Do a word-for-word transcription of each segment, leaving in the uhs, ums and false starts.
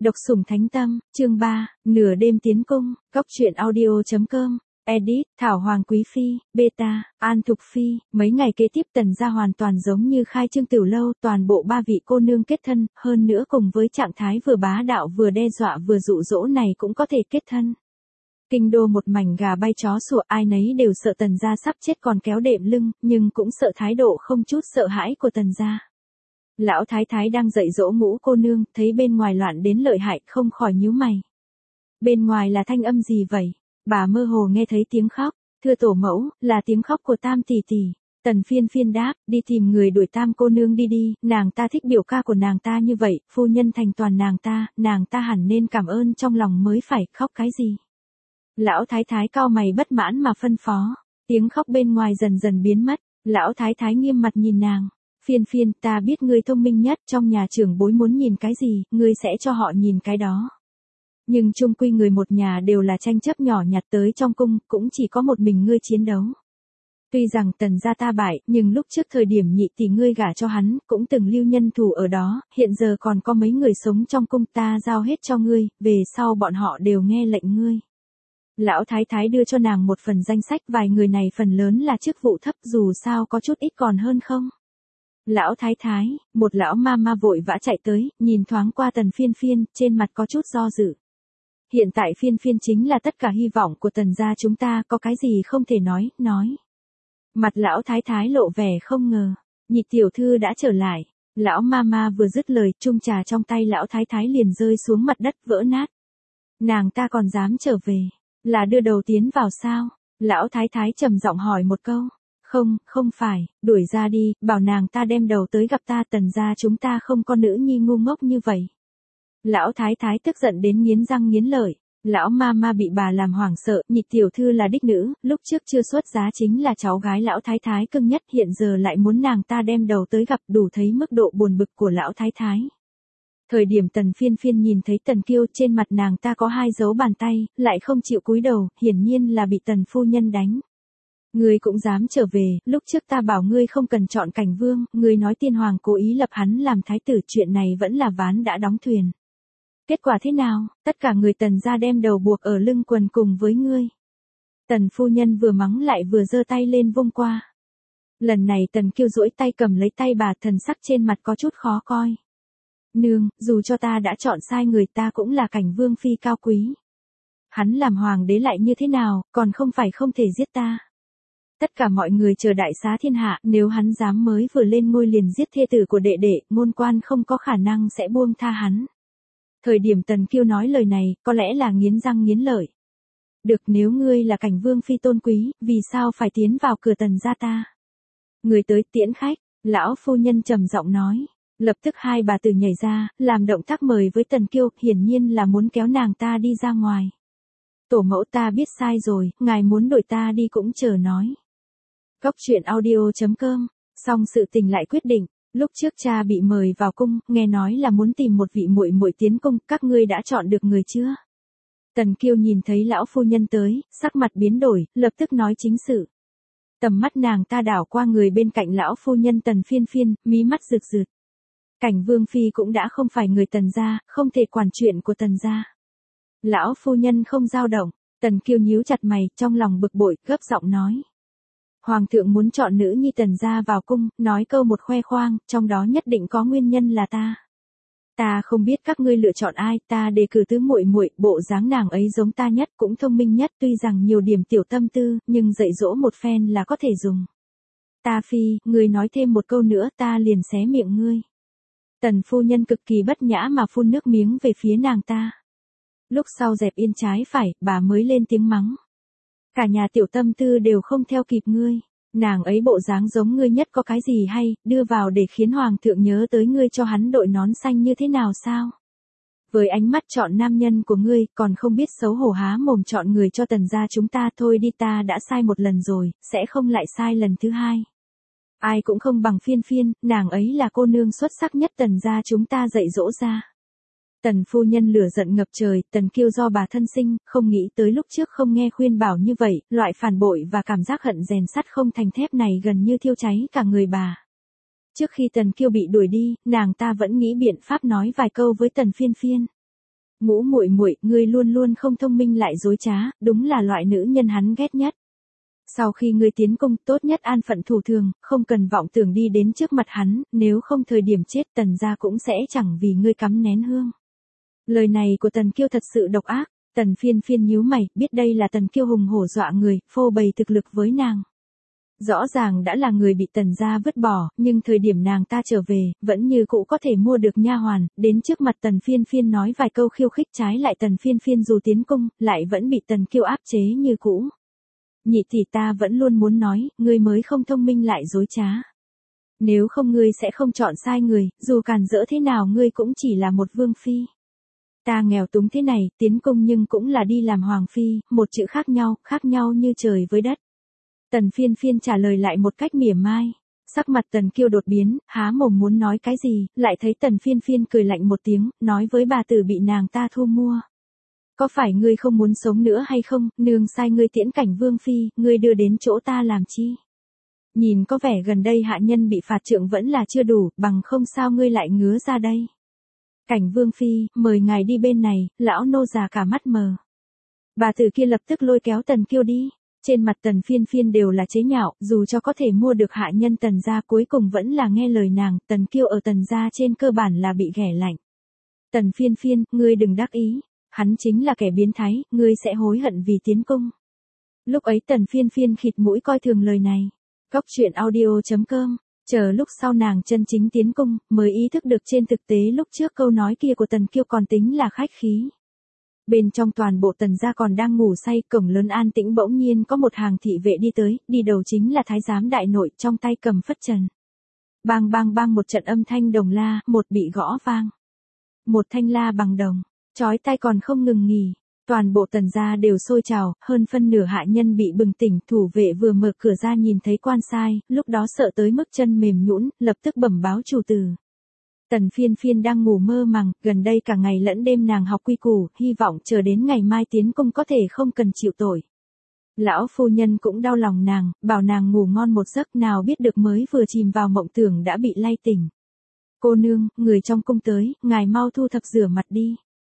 Độc sủng thánh tâm, chương ba, nửa đêm tiến cung, góc truyện audio.com, edit, Thảo Hoàng Quý Phi, beta, An Thục Phi, mấy ngày kế tiếp Tần gia hoàn toàn giống như khai trương tiểu lâu, toàn bộ ba vị cô nương kết thân, hơn nữa cùng với trạng thái vừa bá đạo vừa đe dọa vừa dụ dỗ này cũng có thể kết thân. Kinh đô một mảnh gà bay chó sủa, ai nấy đều sợ Tần gia sắp chết còn kéo đệm lưng, nhưng cũng sợ thái độ không chút sợ hãi của Tần gia. Lão thái thái đang dạy dỗ ngũ cô nương, thấy bên ngoài loạn đến lợi hại, không khỏi nhíu mày. Bên ngoài là thanh âm gì vậy? Bà mơ hồ nghe thấy tiếng khóc, thưa tổ mẫu, là tiếng khóc của Tam tỷ tỷ. Tần Phiên Phiên đáp, đi tìm người đuổi Tam cô nương đi đi, nàng ta thích biểu ca của nàng ta như vậy, phu nhân thành toàn nàng ta, nàng ta hẳn nên cảm ơn trong lòng mới phải, khóc cái gì? Lão thái thái cau mày bất mãn mà phân phó, tiếng khóc bên ngoài dần dần biến mất, lão thái thái nghiêm mặt nhìn nàng. Phiên Phiên, ta biết ngươi thông minh nhất, trong nhà trưởng bối muốn nhìn cái gì, ngươi sẽ cho họ nhìn cái đó. Nhưng chung quy người một nhà đều là tranh chấp nhỏ nhặt tới trong cung, cũng chỉ có một mình ngươi chiến đấu. Tuy rằng Tần gia ta bại, nhưng lúc trước thời điểm nhị tỷ ngươi gả cho hắn, cũng từng lưu nhân thủ ở đó, hiện giờ còn có mấy người sống trong cung, ta giao hết cho ngươi, về sau bọn họ đều nghe lệnh ngươi. Lão thái thái đưa cho nàng một phần danh sách, vài người này phần lớn là chức vụ thấp, dù sao có chút ít còn hơn không. Lão thái thái, một lão ma ma vội vã chạy tới, nhìn thoáng qua Tần Phiên Phiên, trên mặt có chút do dự. Hiện tại Phiên Phiên chính là tất cả hy vọng của Tần gia chúng ta, có cái gì không thể nói, nói. Mặt lão thái thái lộ vẻ không ngờ, nhị tiểu thư đã trở lại. Lão ma ma vừa dứt lời, chung trà trong tay lão thái thái liền rơi xuống mặt đất vỡ nát. Nàng ta còn dám trở về, là đưa đầu tiến vào sao? Lão thái thái trầm giọng hỏi một câu. Không, không phải, đuổi ra đi, bảo nàng ta đem đầu tới gặp ta, Tần gia chúng ta không có nữ nhi ngu ngốc như vậy. Lão thái thái tức giận đến nghiến răng nghiến lợi, lão ma ma bị bà làm hoảng sợ, nhị tiểu thư là đích nữ, lúc trước chưa xuất giá chính là cháu gái lão thái thái cưng nhất, hiện giờ lại muốn nàng ta đem đầu tới gặp, đủ thấy mức độ buồn bực của lão thái thái. Thời điểm Tần Phiên Phiên nhìn thấy Tần Kiêu, trên mặt nàng ta có hai dấu bàn tay, lại không chịu cúi đầu, hiển nhiên là bị Tần phu nhân đánh. Ngươi cũng dám trở về, lúc trước ta bảo ngươi không cần chọn Cảnh Vương, ngươi nói tiên hoàng cố ý lập hắn làm thái tử, chuyện này vẫn là ván đã đóng thuyền. Kết quả thế nào, tất cả người Tần gia đem đầu buộc ở lưng quần cùng với ngươi. Tần phu nhân vừa mắng lại vừa giơ tay lên vung qua. Lần này Tần Kiêu duỗi tay cầm lấy tay bà, thần sắc trên mặt có chút khó coi. Nương, dù cho ta đã chọn sai người, ta cũng là Cảnh Vương phi cao quý. Hắn làm hoàng đế lại như thế nào, còn không phải không thể giết ta. Tất cả mọi người chờ đại xá thiên hạ, nếu hắn dám mới vừa lên ngôi liền giết thê tử của đệ đệ, ngôn quan không có khả năng sẽ buông tha hắn. Thời điểm Tần Kiêu nói lời này, có lẽ là nghiến răng nghiến lợi. Được, nếu ngươi là Cảnh Vương phi tôn quý, vì sao phải tiến vào cửa Tần gia ta? Người tới tiễn khách, lão phu nhân trầm giọng nói. Lập tức hai bà tử nhảy ra, làm động tác mời với Tần Kiêu, hiển nhiên là muốn kéo nàng ta đi ra ngoài. Tổ mẫu, ta biết sai rồi, ngài muốn đuổi ta đi cũng chờ nói. Góc truyện audio.com, xong sự tình lại quyết định, lúc trước cha bị mời vào cung, nghe nói là muốn tìm một vị muội muội tiến cung, các ngươi đã chọn được người chưa? Tần Kiêu nhìn thấy lão phu nhân tới, sắc mặt biến đổi, lập tức nói chính sự. Tầm mắt nàng ta đảo qua người bên cạnh lão phu nhân Tần Phiên Phiên, mí mắt rực rực. Cảnh Vương phi cũng đã không phải người Tần gia, không thể quản chuyện của Tần gia. Lão phu nhân không dao động, Tần Kiêu nhíu chặt mày, trong lòng bực bội, gấp giọng nói. Hoàng thượng muốn chọn nữ nhi Tần gia vào cung, nói câu một khoe khoang, trong đó nhất định có nguyên nhân là ta. Ta không biết các ngươi lựa chọn ai, ta đề cử tứ muội muội, bộ dáng nàng ấy giống ta nhất, cũng thông minh nhất, tuy rằng nhiều điểm tiểu tâm tư, nhưng dạy dỗ một phen là có thể dùng. Ta phi, ngươi nói thêm một câu nữa, ta liền xé miệng ngươi. Tần phu nhân cực kỳ bất nhã mà phun nước miếng về phía nàng ta. Lúc sau dẹp yên trái phải, bà mới lên tiếng mắng. Cả nhà tiểu tâm tư đều không theo kịp ngươi. Nàng ấy bộ dáng giống ngươi nhất, có cái gì hay, đưa vào để khiến hoàng thượng nhớ tới ngươi cho hắn đội nón xanh như thế nào sao? Với ánh mắt chọn nam nhân của ngươi, còn không biết xấu hổ há mồm chọn người cho Tần gia chúng ta, thôi đi, ta đã sai một lần rồi, sẽ không lại sai lần thứ hai. Ai cũng không bằng Phiên Phiên, nàng ấy là cô nương xuất sắc nhất Tần gia chúng ta dạy dỗ ra. Tần phu nhân lửa giận ngập trời, Tần Kiêu do bà thân sinh, không nghĩ tới lúc trước không nghe khuyên bảo như vậy, loại phản bội và cảm giác hận rèn sắt không thành thép này gần như thiêu cháy cả người bà. Trước khi Tần Kiêu bị đuổi đi, nàng ta vẫn nghĩ biện pháp nói vài câu với Tần Phiên Phiên. Ngũ muội muội, ngươi luôn luôn không thông minh lại dối trá, đúng là loại nữ nhân hắn ghét nhất. Sau khi ngươi tiến cung, tốt nhất an phận thủ thường, không cần vọng tưởng đi đến trước mặt hắn, nếu không thời điểm chết Tần gia cũng sẽ chẳng vì ngươi cắm nén hương. Lời này của Tần Kiêu thật sự độc ác. Tần Phiên Phiên nhíu mày, biết đây là Tần Kiêu hùng hổ dọa người, phô bày thực lực với nàng. Rõ ràng đã là người bị Tần gia vứt bỏ, nhưng thời điểm nàng ta trở về, vẫn như cũ có thể mua được nha hoàn, đến trước mặt Tần Phiên Phiên nói vài câu khiêu khích trái lại Tần Phiên Phiên dù tiến cung, lại vẫn bị Tần Kiêu áp chế như cũ. Nhị tỷ ta vẫn luôn muốn nói, ngươi mới không thông minh lại dối trá. Nếu không ngươi sẽ không chọn sai người, dù càn rỡ thế nào ngươi cũng chỉ là một vương phi. Ta nghèo túng thế này, tiến cung nhưng cũng là đi làm hoàng phi, một chữ khác nhau, khác nhau như trời với đất. Tần Phiên Phiên trả lời lại một cách mỉa mai. Sắc mặt Tần Kiêu đột biến, há mồm muốn nói cái gì, lại thấy Tần Phiên Phiên cười lạnh một tiếng, nói với bà tử bị nàng ta thu mua. Có phải ngươi không muốn sống nữa hay không, nương sai ngươi tiễn cảnh vương phi, ngươi đưa đến chỗ ta làm chi? Nhìn có vẻ gần đây hạ nhân bị phạt trượng vẫn là chưa đủ, bằng không sao ngươi lại ngứa ra đây? Cảnh vương phi, mời ngài đi bên này, lão nô già cả mắt mờ. Bà tử kia lập tức lôi kéo Tần Kiêu đi. Trên mặt Tần Phiên Phiên đều là chế nhạo, dù cho có thể mua được hạ nhân Tần gia cuối cùng vẫn là nghe lời nàng, Tần Kiêu ở Tần gia trên cơ bản là bị ghẻ lạnh. Tần Phiên Phiên, ngươi đừng đắc ý, hắn chính là kẻ biến thái, ngươi sẽ hối hận vì tiến cung. Lúc ấy Tần Phiên Phiên khịt mũi coi thường lời này. Góc truyện audio chấm com, chờ lúc sau nàng chân chính tiến cung, mới ý thức được trên thực tế lúc trước câu nói kia của Tần Kiêu còn tính là khách khí. Bên trong toàn bộ Tần gia còn đang ngủ say, cổng lớn an tĩnh bỗng nhiên có một hàng thị vệ đi tới, đi đầu chính là thái giám đại nội, trong tay cầm phất trần. Bang bang bang một trận âm thanh đồng la, một bị gõ vang. Một thanh la bằng đồng, chói tai còn không ngừng nghỉ. Toàn bộ Tần gia đều sôi trào, hơn phân nửa hạ nhân bị bừng tỉnh, thủ vệ vừa mở cửa ra nhìn thấy quan sai, lúc đó sợ tới mức chân mềm nhũn, lập tức bẩm báo chủ tử. Tần Phiên Phiên đang ngủ mơ màng, gần đây cả ngày lẫn đêm nàng học quy củ, hy vọng chờ đến ngày mai tiến cung có thể không cần chịu tội. Lão phu nhân cũng đau lòng nàng, bảo nàng ngủ ngon một giấc, nào biết được mới vừa chìm vào mộng tưởng đã bị lay tỉnh. Cô nương, người trong cung tới, ngài mau thu thập rửa mặt đi.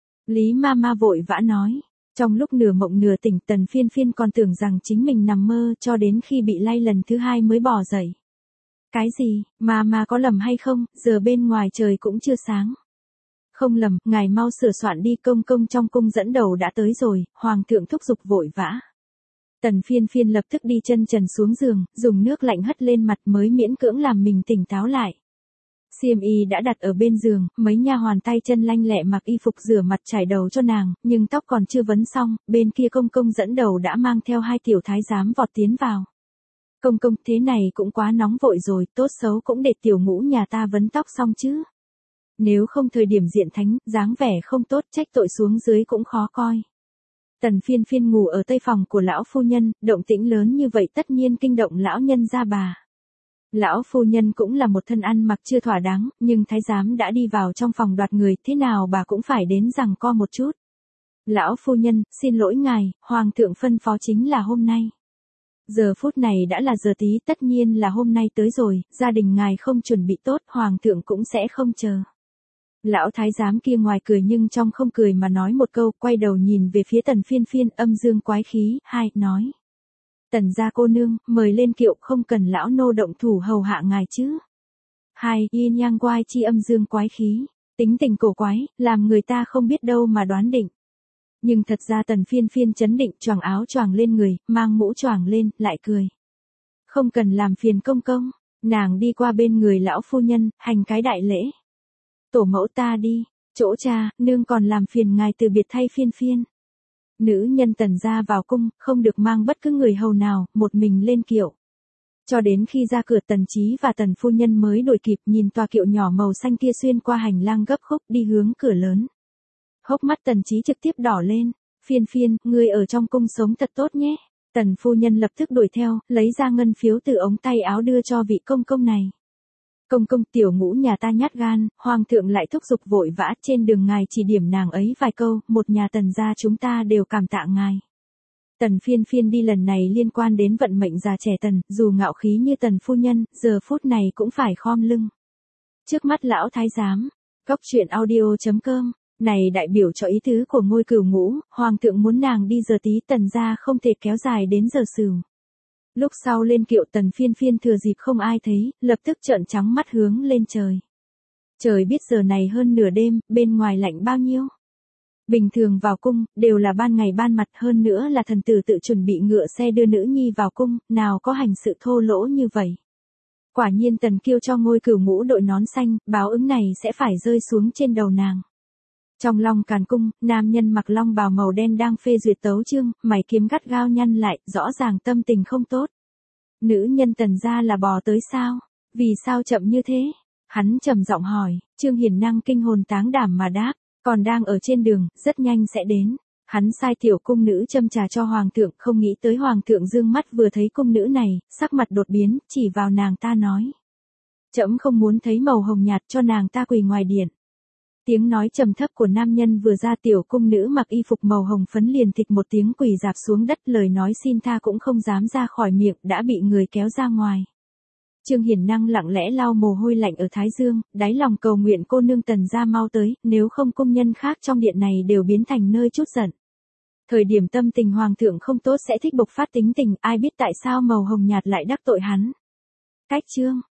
Lý ma ma vội vã nói. Trong lúc nửa mộng nửa tỉnh Tần Phiên Phiên còn tưởng rằng chính mình nằm mơ cho đến khi bị lay lần thứ hai mới bỏ dậy. Cái gì, mà mà có lầm hay không, giờ bên ngoài trời cũng chưa sáng. Không lầm, ngài mau sửa soạn đi, công công trong cung dẫn đầu đã tới rồi, hoàng thượng thúc giục vội vã. Tần Phiên Phiên lập tức đi chân trần xuống giường, dùng nước lạnh hất lên mặt mới miễn cưỡng làm mình tỉnh táo lại. Xiêm y đã đặt ở bên giường, mấy nha hoàn tay chân lanh lẹ mặc y phục rửa mặt trải đầu cho nàng, nhưng tóc còn chưa vấn xong, bên kia công công dẫn đầu đã mang theo hai tiểu thái giám vọt tiến vào. Công công, thế này cũng quá nóng vội rồi, tốt xấu cũng để tiểu ngũ nhà ta vấn tóc xong chứ. Nếu không thời điểm diện thánh, dáng vẻ không tốt, trách tội xuống dưới cũng khó coi. Tần Phiên Phiên ngủ ở tây phòng của lão phu nhân, động tĩnh lớn như vậy tất nhiên kinh động lão nhân gia bà. Lão phu nhân cũng là một thân ăn mặc chưa thỏa đáng, nhưng thái giám đã đi vào trong phòng đoạt người, thế nào bà cũng phải đến giằng co một chút. Lão phu nhân, xin lỗi ngài, hoàng thượng phân phó chính là hôm nay. Giờ phút này đã là giờ tí, tất nhiên là hôm nay tới rồi, gia đình ngài không chuẩn bị tốt, hoàng thượng cũng sẽ không chờ. Lão thái giám kia ngoài cười nhưng trong không cười mà nói một câu, quay đầu nhìn về phía Tần Phiên Phiên, âm dương quái khí, hai, nói. Tần gia cô nương, mời lên kiệu, không cần lão nô động thủ hầu hạ ngài chứ. Hai, yin yang quai chi, âm dương quái khí, tính tình cổ quái, làm người ta không biết đâu mà đoán định. Nhưng thật ra Tần Phiên Phiên chấn định, choàng áo choàng lên người, mang mũ choàng lên, lại cười. Không cần làm phiền công công, nàng đi qua bên người lão phu nhân, hành cái đại lễ. Tổ mẫu ta đi, chỗ cha, nương còn làm phiền ngài từ biệt thay Phiên Phiên. Nữ nhân Tần gia vào cung, không được mang bất cứ người hầu nào, một mình lên kiệu. Cho đến khi ra cửa Tần Chí và Tần phu nhân mới đuổi kịp, nhìn toa kiệu nhỏ màu xanh kia xuyên qua hành lang gấp khúc đi hướng cửa lớn. Hốc mắt Tần Chí trực tiếp đỏ lên, Phiên Phiên, ngươi ở trong cung sống thật tốt nhé. Tần phu nhân lập tức đuổi theo, lấy ra ngân phiếu từ ống tay áo đưa cho vị công công này. Công công, tiểu ngũ nhà ta nhát gan, hoàng thượng lại thúc giục vội vã, trên đường ngài chỉ điểm nàng ấy vài câu, một nhà Tần gia chúng ta đều cảm tạ ngài. Tần Phiên Phiên đi lần này liên quan đến vận mệnh già trẻ Tần, dù ngạo khí như Tần phu nhân, giờ phút này cũng phải khom lưng. Trước mắt lão thái giám, góc truyện audio chấm com Này đại biểu cho ý tứ của Ngôi Cửu Ngũ, hoàng thượng muốn nàng đi giờ tí Tần gia không thể kéo dài đến giờ sửu. Lúc sau lên kiệu Tần Phiên Phiên thừa dịp không ai thấy, lập tức trợn trắng mắt hướng lên trời. Trời biết giờ này hơn nửa đêm, bên ngoài lạnh bao nhiêu. Bình thường vào cung, đều là ban ngày ban mặt, hơn nữa là thần tử tự chuẩn bị ngựa xe đưa nữ nhi vào cung, nào có hành sự thô lỗ như vậy. Quả nhiên Tần Kiêu cho Ngôi Cửu Ngũ đội nón xanh, báo ứng này sẽ phải rơi xuống trên đầu nàng. Trong Long Càn cung, nam nhân mặc long bào màu đen đang phê duyệt tấu chương, mày kiếm gắt gao nhăn lại, rõ ràng tâm tình không tốt. Nữ nhân Tần gia là bò tới sao? Vì sao chậm như thế? Hắn trầm giọng hỏi. Trương Hiền Năng kinh hồn táng đảm mà đáp, còn đang ở trên đường, rất nhanh sẽ đến. Hắn sai tiểu cung nữ châm trà cho hoàng thượng, không nghĩ tới hoàng thượng dương mắt vừa thấy cung nữ này, sắc mặt đột biến, chỉ vào nàng ta nói: "Trẫm không muốn thấy màu hồng nhạt, cho nàng ta quỳ ngoài điện." Tiếng nói trầm thấp của nam nhân vừa ra, tiểu cung nữ mặc y phục màu hồng phấn liền thịch một tiếng quỳ rạp xuống đất, lời nói xin tha cũng không dám ra khỏi miệng, đã bị người kéo ra ngoài. Trương Hiền Năng lặng lẽ lau mồ hôi lạnh ở thái dương, đáy lòng cầu nguyện cô nương Tần gia mau tới, nếu không cung nhân khác trong điện này đều biến thành nơi chút giận. Thời điểm tâm tình hoàng thượng không tốt sẽ thích bộc phát tính tình, ai biết tại sao màu hồng nhạt lại đắc tội hắn. Cách chương